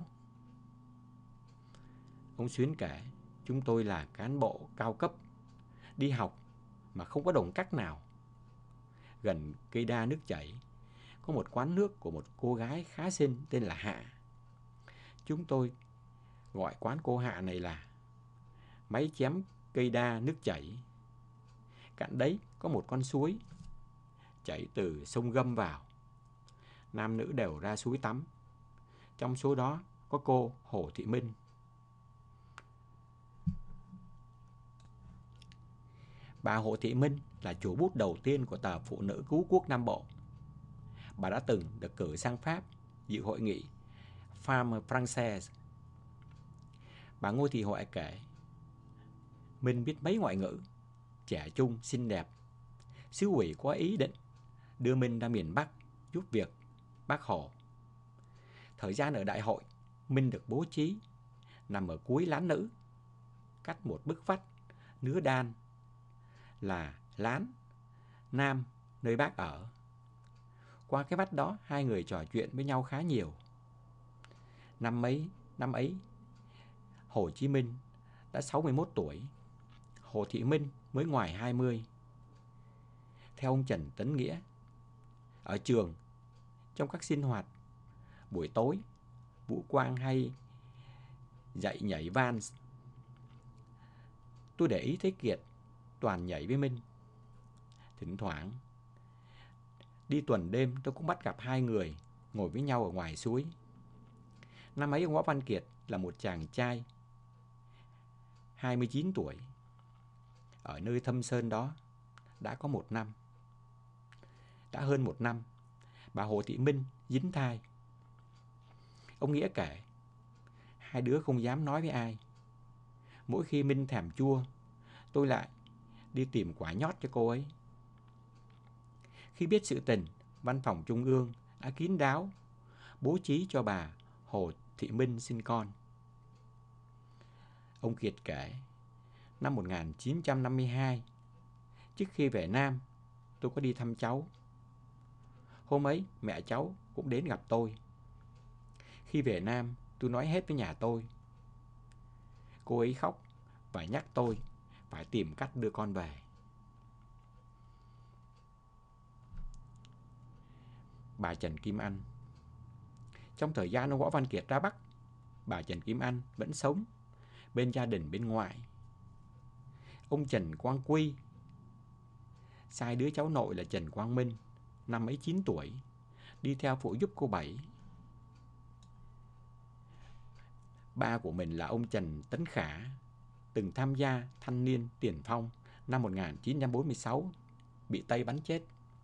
Ông Xuyến kể, chúng tôi là cán bộ cao cấp, đi học mà không có đồng cắc nào. Gần cây đa nước chảy, có một quán nước của một cô gái khá xinh tên là Hạ. Chúng tôi gọi quán cô Hạ này là máy chém cây đa nước chảy. Cạnh đấy có một con suối chảy từ sông Gâm vào. Nam nữ đều ra suối tắm. Trong số đó có cô Hồ Thị Minh. Bà Hồ Thị Minh là chủ bút đầu tiên của tờ Phụ nữ Cứu quốc Nam Bộ. Bà đã từng được cử sang Pháp dự hội nghị Femme Française. Bà Ngô Thị Huệ kể, Minh biết mấy ngoại ngữ, trẻ trung, xinh đẹp. Xứ ủy có ý định đưa Minh ra miền Bắc giúp việc Bác Hồ. Thời gian ở đại hội, Minh được bố trí nằm ở cuối lán nữ, cách một bức vách nứa đan là lán nam nơi bác ở. Qua cái vách đó, hai người trò chuyện với nhau khá nhiều. Năm ấy, năm ấy, Hồ Chí Minh đã sáu mươi mốt tuổi, Hồ Thị Minh mới ngoài hai mươi. Theo ông Trần Tấn Nghĩa, ở trường, trong các sinh hoạt buổi tối, Vũ Quang hay dạy nhảy vans. Tôi để ý thấy Kiệt toàn nhảy với Minh. Thỉnh thoảng đi tuần đêm tôi cũng bắt gặp hai người ngồi với nhau ở ngoài suối. Năm ấy ông Võ Văn Kiệt là một chàng trai hai mươi chín tuổi. Ở nơi thâm sơn đó đã có một năm. Đã hơn một năm, bà Hồ Thị Minh dính thai. Ông Nghĩa kể, hai đứa không dám nói với ai. Mỗi khi Minh thèm chua, tôi lại đi tìm quả nhót cho cô ấy. Khi biết sự tình, Văn phòng Trung ương đã kín đáo bố trí cho bà Hồ Thị Minh sinh con. Ông Kiệt kể, năm một nghìn chín trăm năm mươi hai, trước khi về Nam, tôi có đi thăm cháu. Hôm ấy, mẹ cháu cũng đến gặp tôi. Khi về Nam, tôi nói hết với nhà tôi. Cô ấy khóc và nhắc tôi phải tìm cách đưa con về. Bà Trần Kim Anh. Trong thời gian ông Võ Văn Kiệt ra Bắc, bà Trần Kim Anh vẫn sống bên gia đình bên ngoại. Ông Trần Quang Quy sai đứa cháu nội là Trần Quang Minh, năm ấy chín tuổi, đi theo phụ giúp cô Bảy. Ba của mình là ông Trần Tấn Khả, từng tham gia thanh niên tiền phong năm một nghìn chín trăm bốn mươi sáu, bị Tây bắn chết.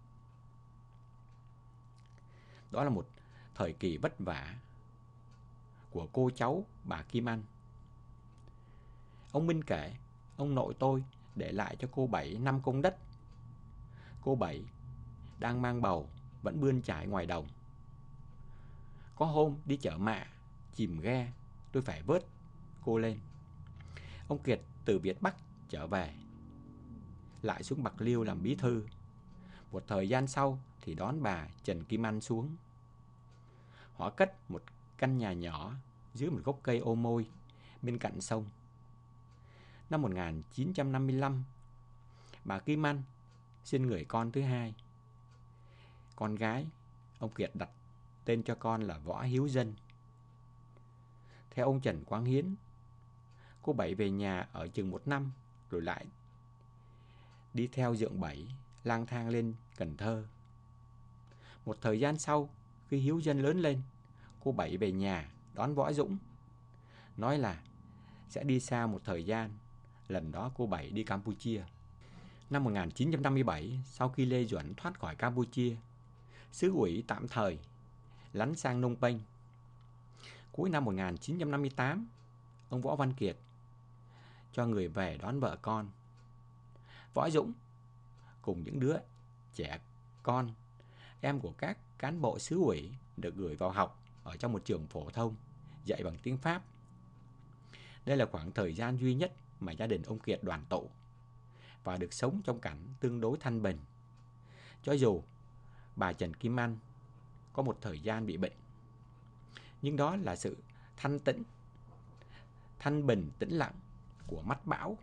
Đó là một thời kỳ vất vả của cô cháu bà Kim Anh. Ông Minh kể, ông nội tôi để lại cho cô Bảy năm công đất. Cô Bảy đang mang bầu, vẫn bươn chải ngoài đồng. Có hôm đi chợ mạ, chìm ghe, tôi phải vớt cô lên. Ông Kiệt từ Việt Bắc trở về, lại xuống Bạc Liêu làm bí thư. Một thời gian sau thì đón bà Trần Kim Anh xuống. Họ cất một căn nhà nhỏ dưới một gốc cây ô môi bên cạnh sông. Năm một nghìn chín trăm năm mươi lăm, bà Kim Anh sinh người con thứ hai. Con gái, ông Kiệt đặt tên cho con là Võ Hiếu Dân. Theo ông Trần Quang Hiến, cô Bảy về nhà ở chừng một năm rồi lại đi theo dượng Bảy lang thang lên Cần Thơ. Một thời gian sau, khi Hiếu Dân lớn lên, cô Bảy về nhà đón Võ Dũng, nói là sẽ đi xa một thời gian. Lần đó cô Bảy đi Campuchia. Năm một nghìn chín trăm năm mươi bảy, sau khi Lê Duẩn thoát khỏi Campuchia, xứ ủy tạm thời lánh sang Phnom Penh. Cuối năm một nghìn chín trăm năm mươi tám, ông Võ Văn Kiệt cho người về đón vợ con. Võ Dũng cùng những đứa trẻ con, em của các cán bộ xứ ủy, được gửi vào học ở trong một trường phổ thông dạy bằng tiếng Pháp. Đây là khoảng thời gian duy nhất mà gia đình ông Kiệt đoàn tụ và được sống trong cảnh tương đối thanh bình. Cho dù bà Trần Kim Anh có một thời gian bị bệnh, nhưng đó là sự thanh tĩnh, thanh bình tĩnh lặng của mắt bão.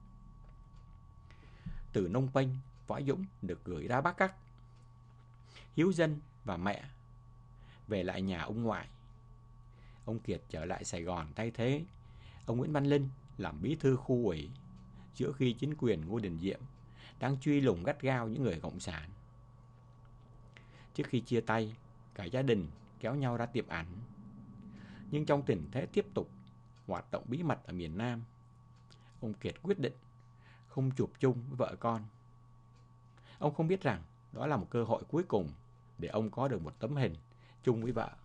Từ Phnom Penh, Võ Dũng được gửi ra Bắc Cắt. Hiếu Dân và mẹ về lại nhà ông ngoại. Ông Kiệt trở lại Sài Gòn thay thế ông Nguyễn Văn Linh làm bí thư khu ủy, giữa khi chính quyền Ngô Đình Diệm đang truy lùng gắt gao những người cộng sản. Trước khi chia tay, cả gia đình kéo nhau ra tiệm ảnh. Nhưng trong tình thế tiếp tục hoạt động bí mật ở miền Nam, ông Kiệt quyết định không chụp chung với vợ con. Ông không biết rằng đó là một cơ hội cuối cùng để ông có được một tấm hình chung với vợ.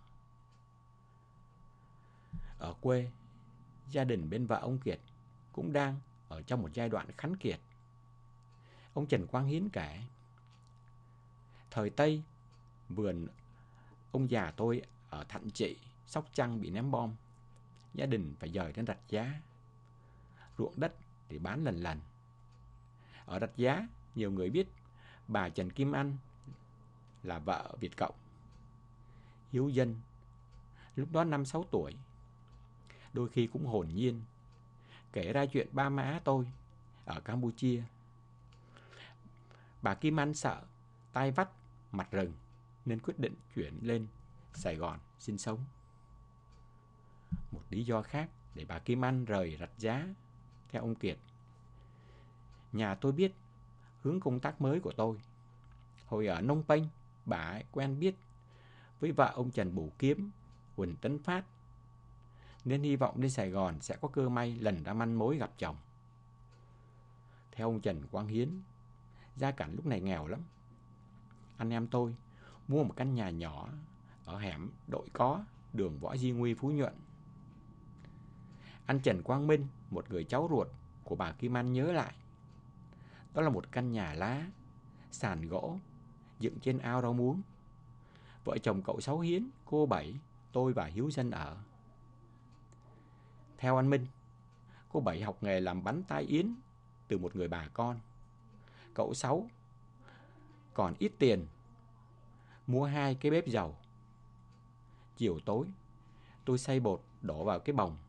Ở quê, gia đình bên vợ ông Kiệt cũng đang ở trong một giai đoạn khánh kiệt. Ông Trần Quang Hiến kể, thời Tây, vườn ông già tôi ở Thạnh Trị, Sóc Trăng bị ném bom. Gia đình phải dời đến Rạch Giá. Ruộng đất thì bán lần lần. Ở Rạch Giá, nhiều người biết bà Trần Kim Anh là vợ Việt Cộng. Hiếu Dân lúc đó năm sáu tuổi, đôi khi cũng hồn nhiên kể ra chuyện ba má tôi ở Campuchia. Bà Kim Anh sợ tai vắt mặt rừng nên quyết định chuyển lên Sài Gòn sinh sống. Một lý do khác để bà Kim Anh rời Rạch Giá, theo ông Kiệt, nhà tôi biết hướng công tác mới của tôi. Hồi ở Phnom Penh, bà ấy quen biết với vợ ông Trần Bửu Kiếm, Huỳnh Tấn Phát, nên hy vọng lên Sài Gòn sẽ có cơ may lần ra manh mối gặp chồng. Theo ông Trần Quang Hiến, gia cảnh lúc này nghèo lắm. Anh em tôi mua một căn nhà nhỏ ở hẻm Đội Có, đường Võ Di Nguy, Phú Nhuận. Anh Trần Quang Minh, một người cháu ruột của bà Kim Anh, nhớ lại, đó là một căn nhà lá, sàn gỗ, dựng trên ao rau muống. Vợ chồng cậu Sáu Hiến, cô Bảy, tôi và Hiếu Dân ở. Theo anh Minh, cô Bảy học nghề làm bánh tai yến từ một người bà con. Cậu Sáu còn ít tiền mua hai cái bếp dầu. Chiều tối, tôi xay bột đổ vào cái bồng,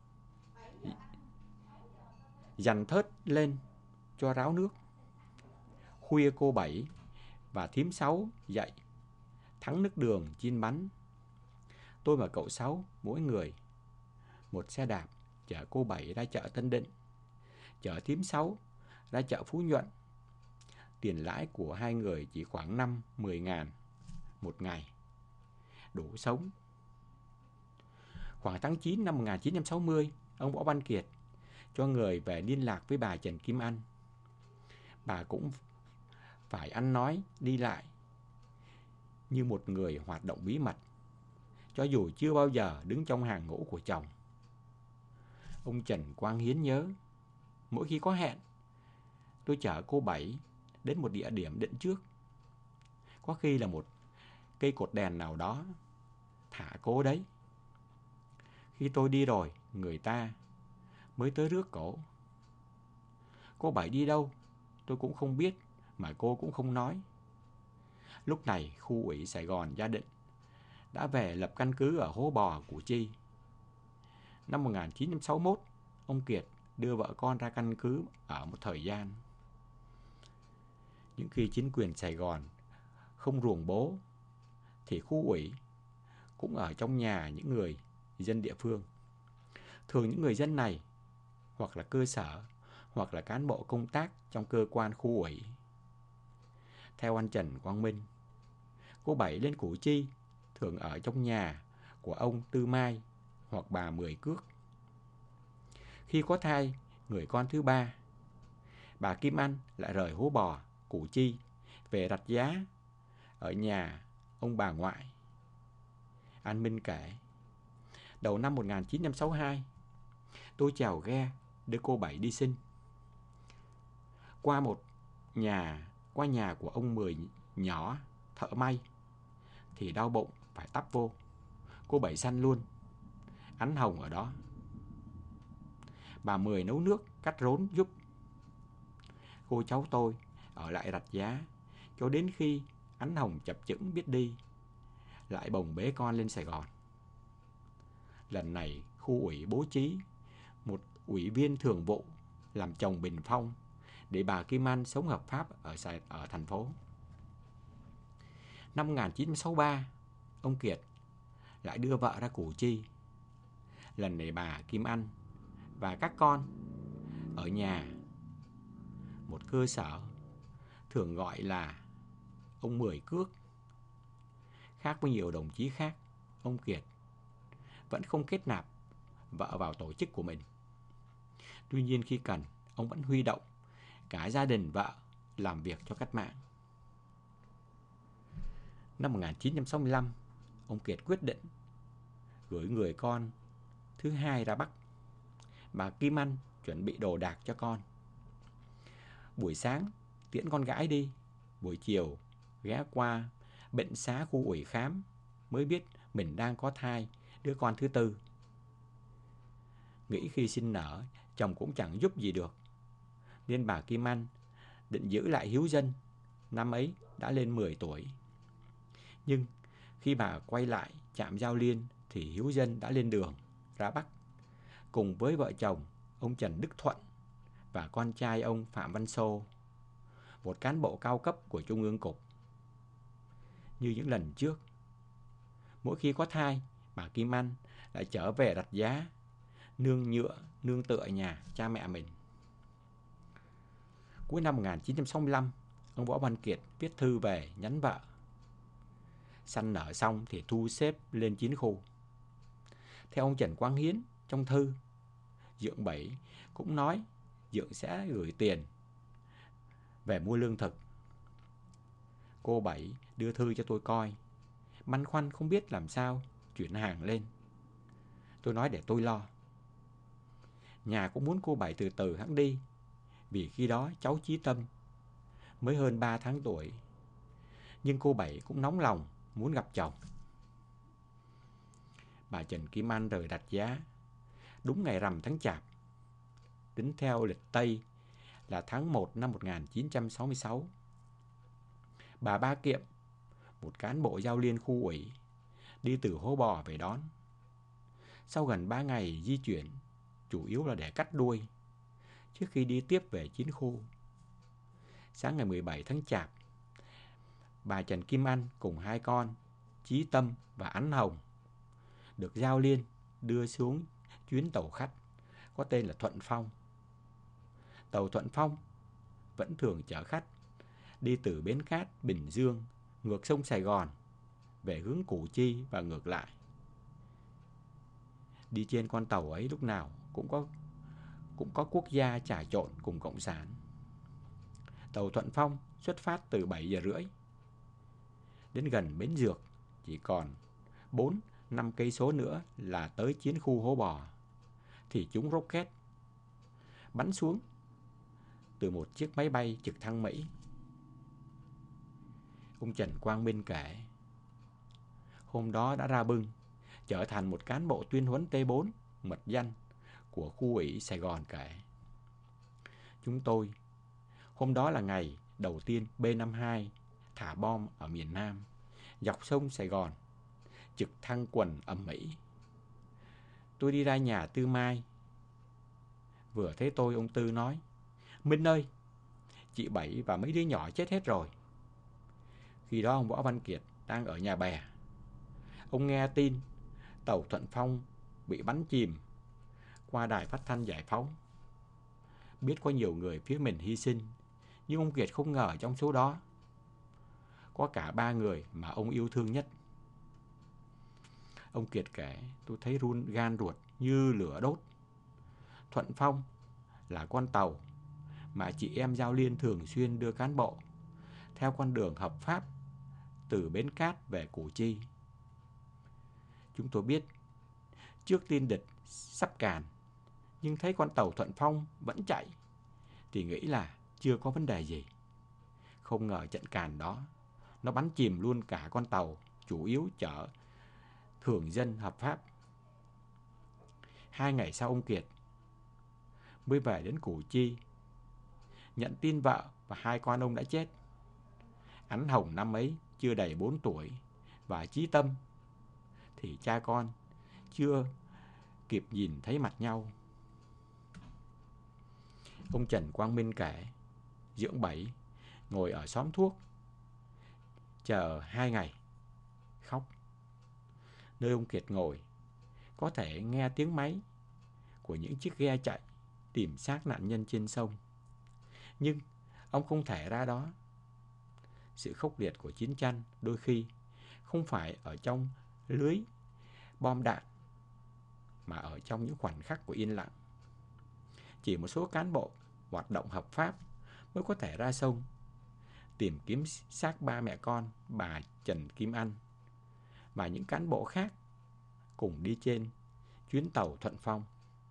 dằn thớt lên cho ráo nước. Khuya cô Bảy và thím Sáu dậy thắng nước đường chiên bánh. Tôi và cậu Sáu mỗi người một xe đạp chở cô Bảy ra chợ Tân Định, chở thím Sáu ra chợ Phú Nhuận. Tiền lãi của hai người chỉ khoảng năm mười ngàn một ngày, đủ sống. Khoảng tháng chín năm một nghìn chín trăm sáu mươi, ông Võ Văn Kiệt cho người về liên lạc với bà Trần Kim Anh. Bà cũng phải ăn nói đi lại như một người hoạt động bí mật, cho dù chưa bao giờ đứng trong hàng ngũ của chồng. Ông Trần Quang Hiến nhớ, mỗi khi có hẹn, tôi chở cô Bảy đến một địa điểm định trước. Có khi là một cây cột đèn nào đó, thả cô đấy. Khi tôi đi rồi, người ta mới tới rước cổ. Cô Bảy đi đâu, tôi cũng không biết, mà cô cũng không nói. Lúc này, khu ủy Sài Gòn Gia Định đã về lập căn cứ ở Hố Bò, Củ Chi. Năm một nghìn chín trăm sáu mươi mốt, ông Kiệt đưa vợ con ra căn cứ ở một thời gian. Những khi chính quyền Sài Gòn không ruồng bố, thì khu ủy cũng ở trong nhà những người dân địa phương. Thường những người dân này hoặc là cơ sở, hoặc là cán bộ công tác trong cơ quan khu ủy. Theo anh Trần Quang Minh, cô Bảy lên Củ Chi thường ở trong nhà của ông Tư Mai hoặc bà Mười Cước. Khi có thai người con thứ ba, bà Kim Anh lại rời Hố Bò, Củ Chi về Rạch Giá ở nhà ông bà ngoại. Anh Minh kể, đầu năm một nghìn chín trăm sáu mươi hai, tôi chèo ghe đưa cô Bảy đi sinh. Qua một nhà, qua nhà của ông Mười nhỏ thợ may, thì đau bụng phải tắp vô. Cô Bảy sanh luôn, Ánh Hồng ở đó. Bà Mười nấu nước, cắt rốn giúp. Cô cháu tôi ở lại Rạch Giá cho đến khi Ánh Hồng chập chững biết đi, lại bồng bế con lên Sài Gòn. Lần này khu ủy bố trí một ủy viên thường vụ làm chồng bình phong để bà Kim Anh sống hợp pháp ở, ở thành phố. Năm một nghìn chín trăm sáu mươi ba, ông Kiệt lại đưa vợ ra Củ Chi. Lần này bà Kim Anh và các con ở nhà một cơ sở thường gọi là ông Mười Cước. Khác với nhiều đồng chí khác, ông Kiệt vẫn không kết nạp vợ vào tổ chức của mình. Tuy nhiên khi cần, ông vẫn huy động cả gia đình vợ làm việc cho cách mạng. Năm một nghìn chín trăm sáu mươi lăm, ông Kiệt quyết định gửi người con thứ hai ra Bắc. Bà Kim Anh chuẩn bị đồ đạc cho con. Buổi sáng tiễn con gái đi, buổi chiều ghé qua bệnh xá khu ủy khám, mới biết mình đang có thai đứa con thứ tư. Nghĩ khi sinh nở, chồng cũng chẳng giúp gì được, nên bà Kim Anh định giữ lại hiếu dân. Năm ấy đã lên mười tuổi. Nhưng khi bà quay lại trạm Giao Liên thì hiếu dân đã lên đường ra Bắc, cùng với vợ chồng ông Trần Đức Thuận và con trai ông Phạm Văn Sô, một cán bộ cao cấp của Trung ương Cục. Như những lần trước, mỗi khi có thai, bà Kim Anh lại trở về Rạch Giá, nương nhựa, nương tựa nhà cha mẹ mình. Cuối năm một nghìn chín trăm sáu mươi lăm, ông Võ Văn Kiệt viết thư về nhắn vợ. Sanh nở xong thì thu xếp lên chiến khu. Theo ông Trần Quang Hiến trong thư, Dượng Bảy cũng nói Dượng sẽ gửi tiền về mua lương thực. Cô Bảy đưa thư cho tôi coi, băn khoăn không biết làm sao chuyển hàng lên. Tôi nói để tôi lo. Nhà cũng muốn cô Bảy từ từ hẵng đi, vì khi đó cháu Chí Tâm mới hơn ba tháng tuổi. Nhưng cô Bảy cũng nóng lòng muốn gặp chồng. Bà Trần Kim Anh rời Rạch Giá đúng ngày rằm tháng Chạp, tính theo lịch Tây là tháng một năm một nghìn chín trăm sáu mươi sáu. Bà Ba Kiệm, một cán bộ Giao Liên khu ủy, đi từ Hố Bò về đón. Sau gần ba ngày di chuyển, chủ yếu là để cắt đuôi, trước khi đi tiếp về chiến khu. Sáng ngày mười bảy tháng Chạp, bà Trần Kim Anh cùng hai con, Chí Tâm và Ánh Hồng, được Giao Liên đưa xuống chuyến tàu khách có tên là Thuận Phong. Tàu Thuận Phong vẫn thường chở khách đi từ Bến Cát, Bình Dương, ngược sông Sài Gòn về hướng Củ Chi và ngược lại. Đi trên con tàu ấy lúc nào cũng có cũng có quốc gia trà trộn cùng cộng sản. Tàu Thuận Phong xuất phát từ bảy giờ rưỡi. Đến gần bến Dược chỉ còn bốn năm cây số nữa là tới chiến khu Hố Bò, thì chúng rocket bắn xuống từ một chiếc máy bay trực thăng Mỹ. Ông Trần Quang Minh kể, hôm đó đã ra bưng, trở thành một cán bộ tuyên huấn T bốn mật danh của khu ủy Sài Gòn kể. Chúng tôi, hôm đó là ngày đầu tiên B năm mươi hai thả bom ở miền Nam, dọc sông Sài Gòn, trực thăng quần ầm ĩ. Tôi đi ra nhà Tư Mai. Vừa thấy tôi, ông Tư nói, Minh ơi, chị Bảy và mấy đứa nhỏ chết hết rồi. Khi đó ông Võ Văn Kiệt đang ở nhà bè. Ông nghe tin tàu Thuận Phong bị bắn chìm qua đài phát thanh Giải Phóng. Biết có nhiều người phía mình hy sinh, nhưng ông Kiệt không ngờ trong số đó có cả ba người mà ông yêu thương nhất. Ông Kiệt kể, tôi thấy run gan ruột như lửa đốt. Thuận Phong là con tàu mà chị em Giao Liên thường xuyên đưa cán bộ theo con đường hợp pháp từ Bến Cát về Củ Chi. Chúng tôi biết trước tin địch sắp càn, nhưng thấy con tàu Thuận Phong vẫn chạy thì nghĩ là chưa có vấn đề gì. Không ngờ trận càn đó nó bắn chìm luôn cả con tàu chủ yếu chở thường dân hợp pháp. Hai ngày sau ông Kiệt mới về đến Củ Chi, nhận tin vợ và hai con ông đã chết. Ánh Hồng năm ấy chưa đầy bốn tuổi, và Chí Tâm thì cha con chưa kịp nhìn thấy mặt nhau. Ông Trần Quang Minh kể, Dưỡng Bảy ngồi ở xóm thuốc chờ hai ngày, khóc. Nơi ông Kiệt ngồi có thể nghe tiếng máy của những chiếc ghe chạy tìm xác nạn nhân trên sông, nhưng ông không thể ra đó. Sự khốc liệt của chiến tranh đôi khi không phải ở trong lưới bom đạn, mà ở trong những khoảnh khắc của yên lặng. Chỉ một số cán bộ hoạt động hợp pháp mới có thể ra sông tìm kiếm xác ba mẹ con bà Trần Kim Anh, và những cán bộ khác cùng đi trên chuyến tàu Thuận Phong.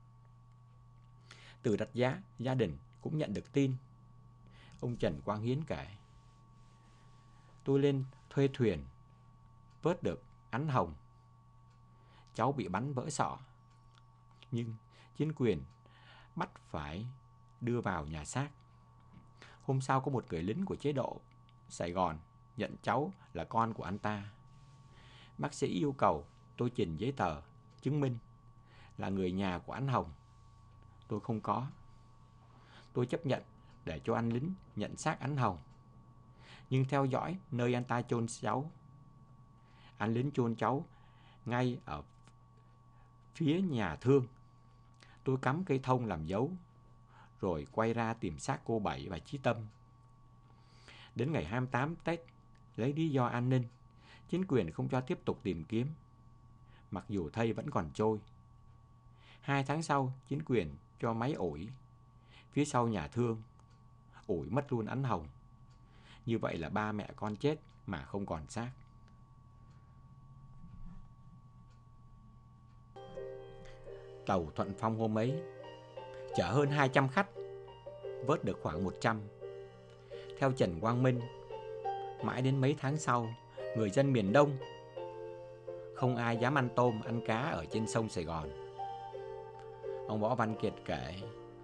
Từ Rạch Giá, gia đình cũng nhận được tin. Ông Trần Quang Hiến kể, tôi lên thuê thuyền vớt được Ánh Hồng. Cháu bị bắn vỡ sọ, nhưng chính quyền bắt phải đưa vào nhà xác. Hôm sau có một người lính của chế độ Sài Gòn nhận cháu là con của anh ta. Bác sĩ yêu cầu tôi trình giấy tờ chứng minh là người nhà của Ánh Hồng. Tôi không có. Tôi chấp nhận để cho anh lính nhận xác Ánh Hồng, nhưng theo dõi nơi anh ta chôn cháu. Anh lính chôn cháu ngay ở phía nhà thương. Tôi cắm cây thông làm dấu, rồi quay ra tìm xác cô Bảy và Chí Tâm. Đến ngày hai mươi tám Tết, lấy lý do an ninh, chính quyền không cho tiếp tục tìm kiếm, mặc dù thây vẫn còn trôi. Hai tháng sau, chính quyền cho máy ủi phía sau nhà thương, ủi mất luôn Ánh Hồng. Như vậy là ba mẹ con chết mà không còn xác. Tàu Thuận Phong hôm ấy chở hơn hai trăm khách, vớt được khoảng một trăm. Theo Trần Quang Minh, mãi đến mấy tháng sau, người dân miền Đông không ai dám ăn tôm, ăn cá ở trên sông Sài Gòn. Ông Võ Văn Kiệt kể,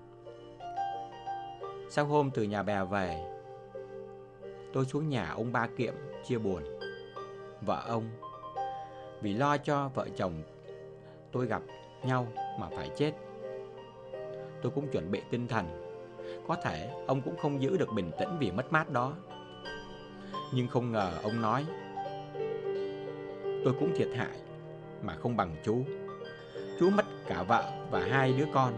sau hôm từ nhà bè về, tôi xuống nhà ông Ba Kiệm chia buồn. Vợ ông vì lo cho vợ chồng tôi gặp nhau mà phải chết. Tôi cũng chuẩn bị tinh thần, có thể ông cũng không giữ được bình tĩnh vì mất mát đó. Nhưng không ngờ ông nói, tôi cũng thiệt hại mà không bằng chú. Chú mất cả vợ và hai đứa con.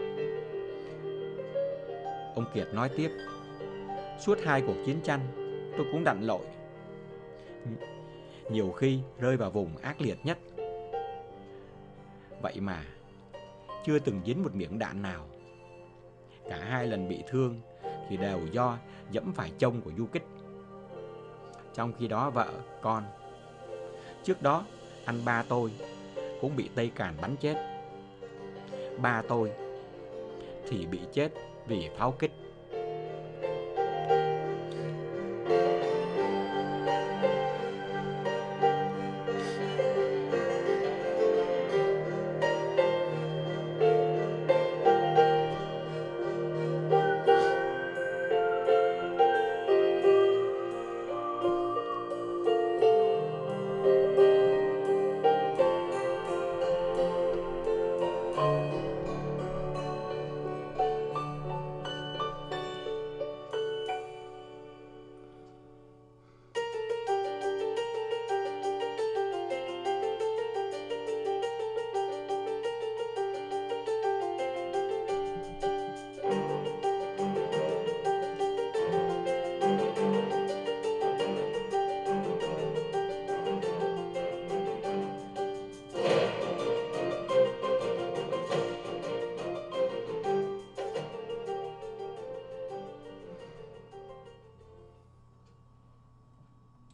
Ông Kiệt nói tiếp, suốt hai cuộc chiến tranh tôi cũng đặn lội, nhiều khi rơi vào vùng ác liệt nhất, Vậy mà chưa từng dính một miếng đạn nào. Cả hai lần bị thương thì đều do dẫm phải chông của du kích. Trong khi đó vợ, con, trước đó anh ba tôi cũng bị Tây Càn bắn chết. Ba tôi thì bị chết vì pháo kích.